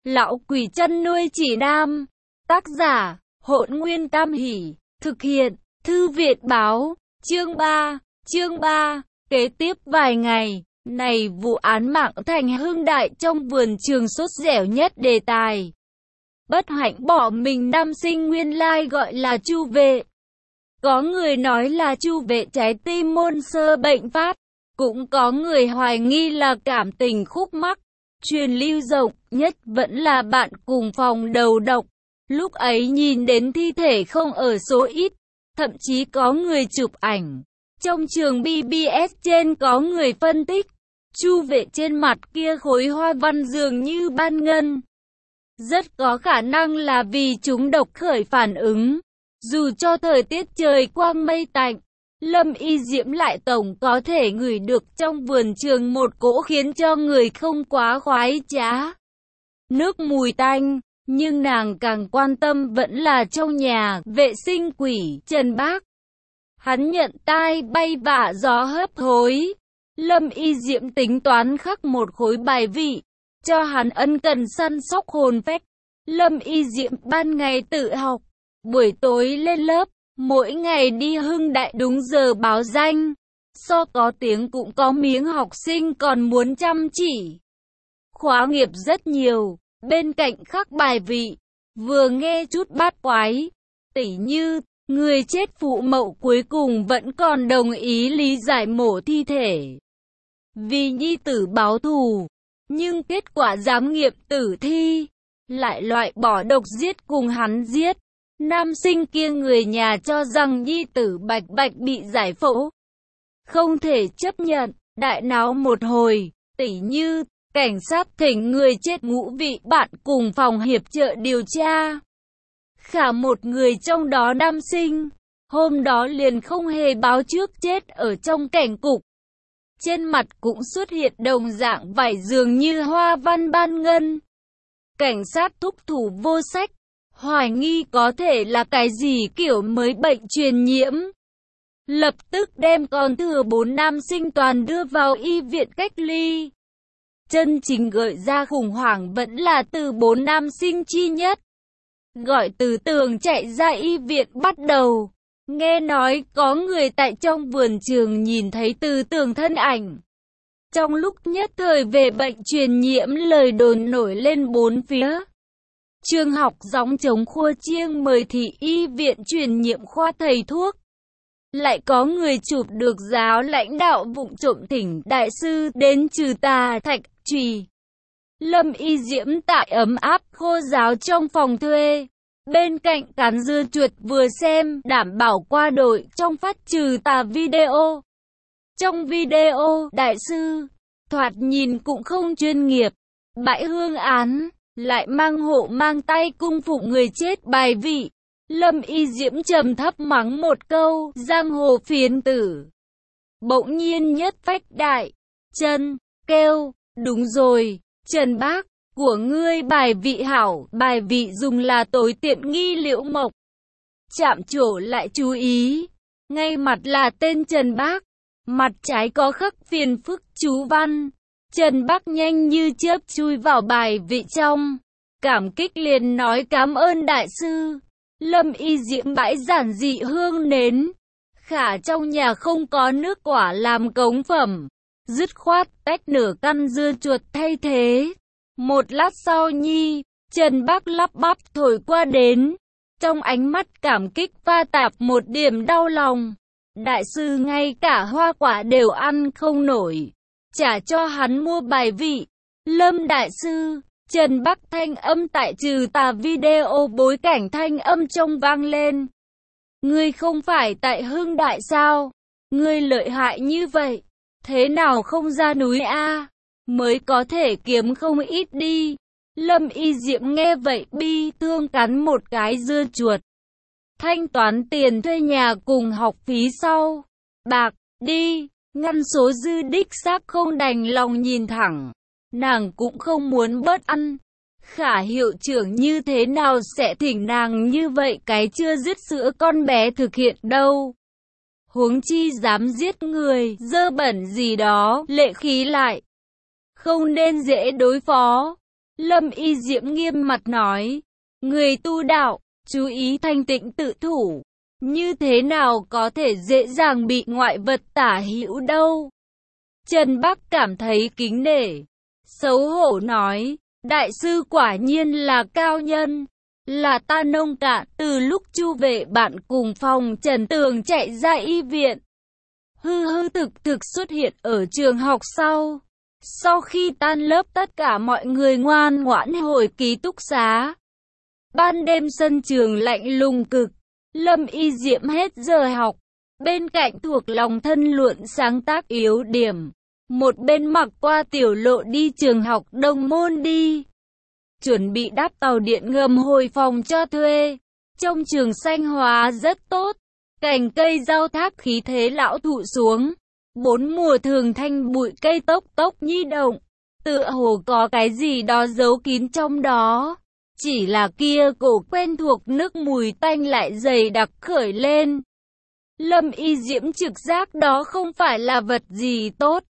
Lão quỷ chăn nuôi chỉ nam. Tác giả, Hỗn Nguyên Tam Hỷ. Thực hiện, Thư viện báo. Chương 3. Kế tiếp vài ngày, này vụ án mạng thành hưng đại trong vườn trường sốt dẻo nhất đề tài. Bất hạnh bỏ mình nam sinh nguyên lai gọi là Chu Vệ. Có người nói là Chu Vệ trái tim môn sơ bệnh phát. Cũng có người hoài nghi là cảm tình khúc mắc. Truyền lưu rộng nhất vẫn là bạn cùng phòng đầu độc. Lúc ấy nhìn đến thi thể không ở số ít. Thậm chí có người chụp ảnh. Trong trường BBS trên có người phân tích. Chu Vệ trên mặt kia khối hoa văn dường như ban ngân. Rất có khả năng là vì chúng độc khởi phản ứng. Dù cho thời tiết trời quang mây tạnh, Lâm Y Diễm lại tổng có thể ngửi được trong vườn trường một cỗ khiến cho người không quá khoái trá. Nước mùi tanh, nhưng nàng càng quan tâm vẫn là trong nhà vệ sinh quỷ Trần Bác. Hắn nhận tai bay vạ gió hấp hối. Lâm Y Diễm tính toán khắc một khối bài vị, cho hắn ân cần săn sóc hồn phách. Lâm Y Diễm ban ngày tự học, buổi tối lên lớp, mỗi ngày đi hưng đại đúng giờ báo danh. So có tiếng cũng có miếng học sinh còn muốn chăm chỉ. Khóa nghiệp rất nhiều, bên cạnh khắc bài vị, vừa nghe chút bát quái. Tỉ như, người chết phụ mẫu cuối cùng vẫn còn đồng ý lý giải mổ thi thể. Vì nhi tử báo thù, nhưng kết quả giám nghiệm tử thi lại loại bỏ độc giết cùng hắn giết. Nam sinh kia người nhà cho rằng nhi tử bạch bạch bị giải phẫu. Không thể chấp nhận, đại náo một hồi, tỉ như, cảnh sát thỉnh người chết ngũ vị bạn cùng phòng hiệp trợ điều tra. Khả một người trong đó nam sinh, hôm đó liền không hề báo trước chết ở trong cảnh cục. Trên mặt cũng xuất hiện đồng dạng vảy dường như hoa văn ban ngân. Cảnh sát thúc thủ vô sách, hoài nghi có thể là cái gì kiểu mới bệnh truyền nhiễm. Lập tức đem còn thừa 4 nam sinh toàn đưa vào y viện cách ly. Chân chính gợi ra khủng hoảng vẫn là từ 4 nam sinh chi nhất. Gọi Từ Tường chạy ra y viện bắt đầu. Nghe nói có người tại trong vườn trường nhìn thấy Từ Tường thân ảnh. Trong lúc nhất thời về bệnh truyền nhiễm lời đồn nổi lên bốn phía. Trường học gióng trống khua chiêng mời thị y viện truyền nhiễm khoa thầy thuốc. Lại có người chụp được giáo lãnh đạo vụng trộm thỉnh đại sư đến trừ tà thạch trùy. Lâm Y Diễm tại ấm áp khô giáo trong phòng thuê. Bên cạnh cán dưa chuột vừa xem đảm bảo qua đội trong phát trừ tà video. Trong video, đại sư, thoạt nhìn cũng không chuyên nghiệp, bãi hương án, lại mang hộ mang tay cung phụng người chết bài vị. Lâm Y Diễm trầm thấp mắng một câu, giang hồ phiến tử. Bỗng nhiên nhất phách đại, chân, kêu, đúng rồi, Trần Bác, của ngươi bài vị hảo, bài vị dùng là tối tiện nghi Liễu Mộc. Chạm trổ lại chú ý, ngay mặt là tên Trần Bác, mặt trái có khắc phiền phức chú văn. Trần Bác nhanh như chớp chui vào bài vị trong, cảm kích liền nói cảm ơn đại sư. Lâm Y Diễm bãi giản dị hương nến, khả trong nhà không có nước quả làm cống phẩm, dứt khoát tách nửa căn dưa chuột thay thế. Một lát sau nhi, Trần Bác lắp bắp thổi qua đến, trong ánh mắt cảm kích pha tạp một điểm đau lòng. Đại sư ngay cả hoa quả đều ăn không nổi, trả cho hắn mua bài vị. Lâm đại sư, Trần Bác thanh âm tại trừ tà video bối cảnh thanh âm trong vang lên. Ngươi không phải tại Hưng Đại sao? Ngươi lợi hại như vậy, thế nào không ra núi a? Mới có thể kiếm không ít đi. Lâm Y Diễm nghe vậy bi thương cắn một cái dưa chuột. Thanh toán tiền thuê nhà cùng học phí sau. Bạc, đi, ngân số dư đích xác không đành lòng nhìn thẳng. Nàng cũng không muốn bớt ăn. Khả hiệu trưởng như thế nào sẽ thỉnh nàng như vậy cái chưa dứt sữa con bé thực hiện đâu. Huống chi dám giết người, dơ bẩn gì đó, lệ khí lại. Không nên dễ đối phó. Lâm Y Diễm nghiêm mặt nói, người tu đạo, chú ý thanh tịnh tự thủ, như thế nào có thể dễ dàng bị ngoại vật tả hữu đâu. Trần Bắc cảm thấy kính nể, xấu hổ nói, đại sư quả nhiên là cao nhân, là ta nông cạn. Từ lúc Chu Vệ bạn cùng Phong Trần Tường chạy ra y viện, hư thực xuất hiện ở trường học sau khi tan lớp tất cả mọi người ngoan ngoãn hồi ký túc xá. Ban đêm sân trường lạnh lùng cực, Lâm Y Diễm hết giờ học, bên cạnh thuộc lòng thân luận sáng tác yếu điểm, một bên mặc qua tiểu lộ đi trường học Đông Môn đi. Chuẩn bị đáp tàu điện ngầm hồi phòng cho thuê. Trong trường xanh hóa rất tốt, cành cây rau thác khí thế lão thụ xuống. 4 mùa thường thanh bụi cây tốc tốc nhi động, tựa hồ có cái gì đó giấu kín trong đó. Chỉ là kia cổ quen thuộc nước mùi tanh lại dày đặc khởi lên. Lâm Y Diễm trực giác đó không phải là vật gì tốt.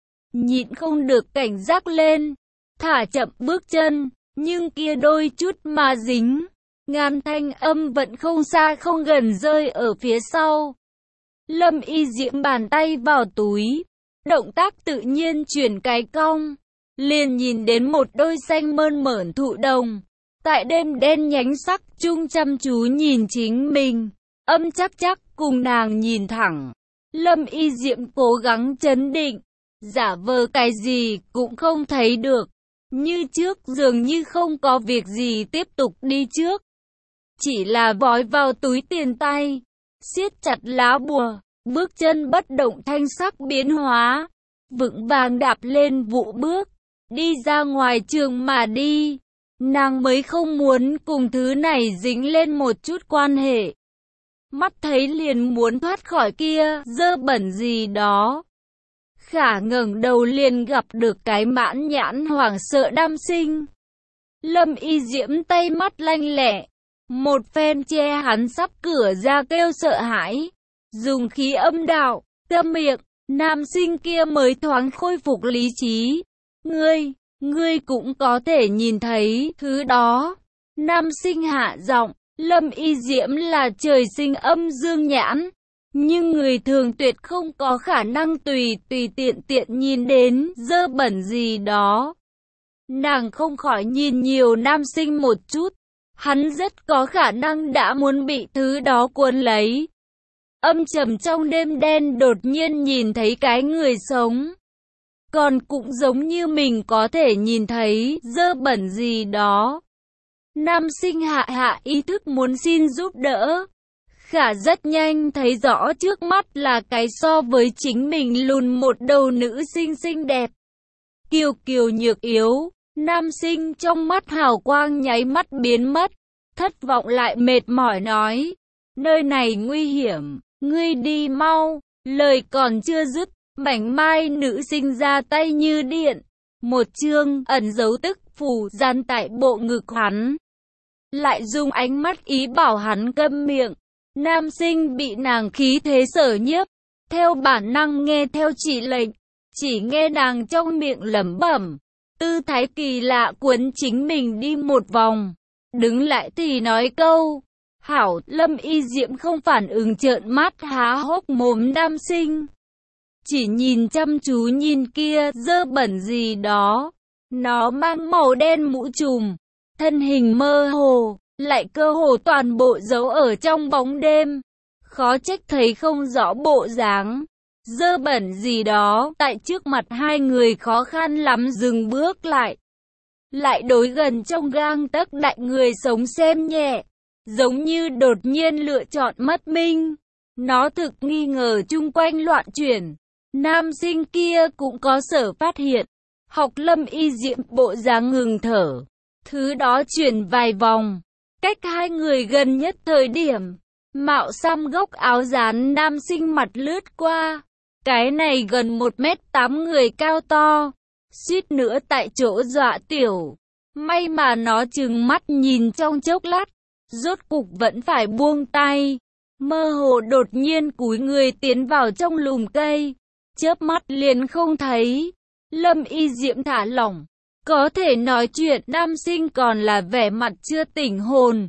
Nhịn không được cảnh giác lên, thả chậm bước chân, nhưng kia đôi chút mà dính. Ngàn thanh âm vẫn không xa không gần rơi ở phía sau. Lâm Y Diễm bàn tay vào túi, động tác tự nhiên chuyển cái cong, liền nhìn đến một đôi xanh mơn mởn thụ đồng, tại đêm đen nhánh sắc chung chăm chú nhìn chính mình, âm chắc cùng nàng nhìn thẳng. Lâm Y Diễm cố gắng trấn định, giả vờ cái gì cũng không thấy được, như trước dường như không có việc gì tiếp tục đi trước. Chỉ là vói vào túi tiền tay, siết chặt lá bùa, bước chân bất động thanh sắc biến hóa, vững vàng đạp lên vụ bước, đi ra ngoài trường mà đi. Nàng mới không muốn cùng thứ này dính lên một chút quan hệ. Mắt thấy liền muốn thoát khỏi kia dơ bẩn gì đó. Khả ngẩng đầu liền gặp được cái mãn nhãn hoảng sợ nam sinh. Lâm Y Diễm tay mắt lanh lẹ, một phen che hắn sắp cửa ra kêu sợ hãi, dùng khí âm đạo, câm miệng. Nam sinh kia mới thoáng khôi phục lý trí. Ngươi cũng có thể nhìn thấy thứ đó. Nam sinh hạ giọng, Lâm Y Diễm là trời sinh âm dương nhãn, nhưng người thường tuyệt không có khả năng tùy tiện nhìn đến dơ bẩn gì đó. Nàng không khỏi nhìn nhiều nam sinh một chút, hắn rất có khả năng đã muốn bị thứ đó cuốn lấy. Âm trầm trong đêm đen đột nhiên nhìn thấy cái người sống, còn cũng giống như mình có thể nhìn thấy dơ bẩn gì đó. Nam sinh hạ ý thức muốn xin giúp đỡ. Khả rất nhanh thấy rõ trước mắt là cái so với chính mình lùn một đầu nữ sinh xinh đẹp, kiều nhược yếu. Nam sinh trong mắt hào quang nháy mắt biến mất, thất vọng lại mệt mỏi nói, nơi này nguy hiểm, ngươi đi mau. Lời còn chưa dứt, mảnh mai nữ sinh ra tay như điện, một chương ẩn dấu tức phù dán tại bộ ngực hắn, lại dùng ánh mắt ý bảo hắn câm miệng. Nam sinh bị nàng khí thế sở nhiếp, theo bản năng nghe theo chỉ lệnh, chỉ nghe nàng trong miệng lẩm bẩm, tư thái kỳ lạ cuốn chính mình đi một vòng, đứng lại thì nói câu, hảo. Lâm Y Diễm không phản ứng, trợn mắt há hốc mồm. Nam sinh chỉ nhìn chăm chú nhìn kia dơ bẩn gì đó, nó mang màu đen mũ trùm, thân hình mơ hồ, lại cơ hồ toàn bộ giấu ở trong bóng đêm, khó trách thấy không rõ bộ dáng. Dơ bẩn gì đó, tại trước mặt hai người khó khăn lắm dừng bước lại đối gần trong gang tấc đại người sống xem nhẹ, giống như đột nhiên lựa chọn mất minh. Nó thực nghi ngờ chung quanh loạn chuyển. Nam sinh kia cũng có sở phát hiện, học Lâm Y Diễm bộ dáng ngừng thở. Thứ đó chuyển vài vòng, cách hai người gần nhất thời điểm, mạo xăm góc áo dán nam sinh mặt lướt qua. Cái này gần 1m8 người cao to, suýt nữa tại chỗ dọa tiểu. May mà nó trừng mắt nhìn trong chốc lát, rốt cục vẫn phải buông tay. Mơ hồ đột nhiên cúi người tiến vào trong lùm cây, chớp mắt liền không thấy. Lâm Y Diễm thả lỏng, Có thể nói chuyện, nam sinh còn là vẻ mặt chưa tỉnh hồn.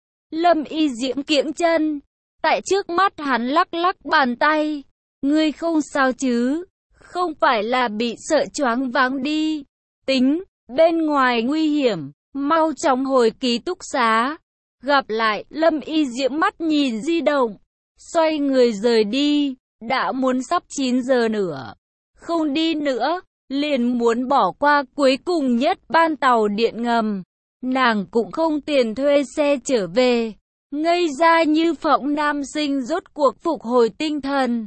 Lâm Y Diễm kiễng chân, tại trước mắt hắn lắc lắc bàn tay. Ngươi không sao chứ? Không phải là bị sợ choáng váng đi. Tính, bên ngoài nguy hiểm, mau chóng hồi ký túc xá. Gặp lại, Lâm Y Diễm mắt nhìn di động, xoay người rời đi. Đã muốn sắp 9 giờ nữa. Không đi nữa, liền muốn bỏ qua cuối cùng nhất ban tàu điện ngầm. Nàng cũng không tiền thuê xe trở về. Ngây ra như phỗng, nam sinh rốt cuộc phục hồi tinh thần.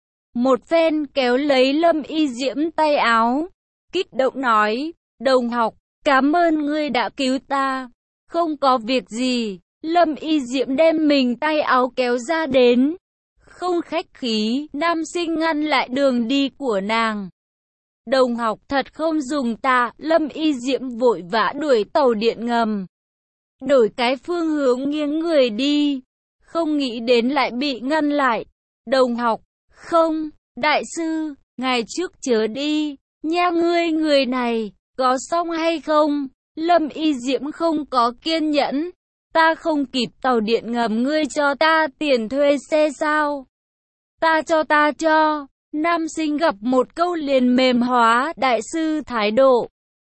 Một phen kéo lấy Lâm Y Diễm tay áo, kích động nói, đồng học, cảm ơn ngươi đã cứu ta. Không có việc gì. Lâm Y Diễm đem mình tay áo kéo ra đến. Không khách khí, nam sinh ngăn lại đường đi của nàng. Đồng học thật không dùng ta. Lâm Y Diễm vội vã đuổi tàu điện ngầm, đổi cái phương hướng nghiêng người đi. Không nghĩ đến lại bị ngăn lại. Đồng học, không, đại sư, ngày trước chớ đi, nha, ngươi người này, có xong hay không? Lâm Y Diễm không có kiên nhẫn. Ta không kịp tàu điện ngầm, ngươi cho ta tiền thuê xe sao? Ta cho. Nam sinh gặp một câu liền mềm hóa. Đại sư thái độ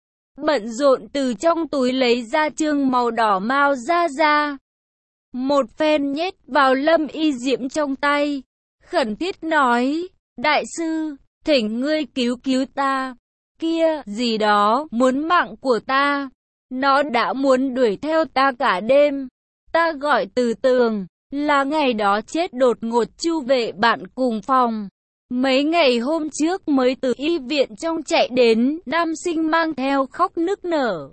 bận rộn từ trong túi lấy ra chương màu đỏ mao ra. Một phen nhét vào Lâm Y Diễm trong tay. Khẩn thiết nói, đại sư, thỉnh ngươi cứu ta. Kia, gì đó, muốn mạng của ta. Nó đã muốn đuổi theo ta cả đêm. Ta gọi Từ Tường, là ngày đó chết đột ngột Chu vệ bạn cùng phòng. Mấy ngày hôm trước mới từ y viện trong chạy đến, nam sinh mang theo khóc nức nở.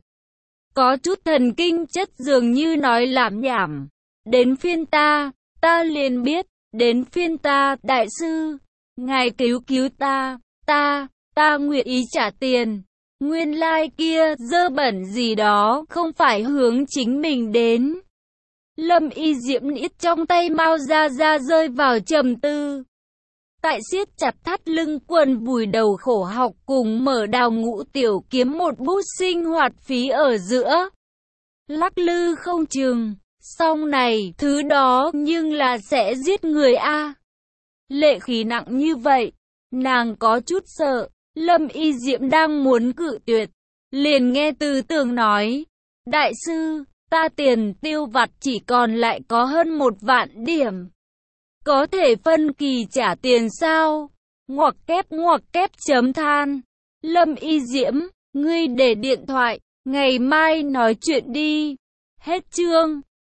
Có chút thần kinh chất, dường như nói lảm nhảm. Đến phiên ta liền biết, đến phiên ta, đại sư, ngài cứu ta, ta nguyện ý trả tiền. Nguyên lai kia, dơ bẩn gì đó, không phải hướng chính mình đến. Lâm Y Diễm nít trong tay mao ra rơi vào trầm tư. Tại siết chặt thắt lưng quần, vùi đầu khổ học cùng mở đào ngũ tiểu kiếm một bút sinh hoạt phí ở giữa. Lắc lư không chừng, xong này, thứ đó nhưng là sẽ giết người a. Lệ khí nặng như vậy, nàng có chút sợ. Lâm Y Diễm đang muốn cự tuyệt, liền nghe Từ Tường nói, đại sư, ta tiền tiêu vặt chỉ còn lại có hơn 1 vạn điểm. Có thể phân kỳ trả tiền sao? Ngoặc kép chấm than. Lâm Y Diễm, ngươi để điện thoại, ngày mai nói chuyện đi. Hết chương.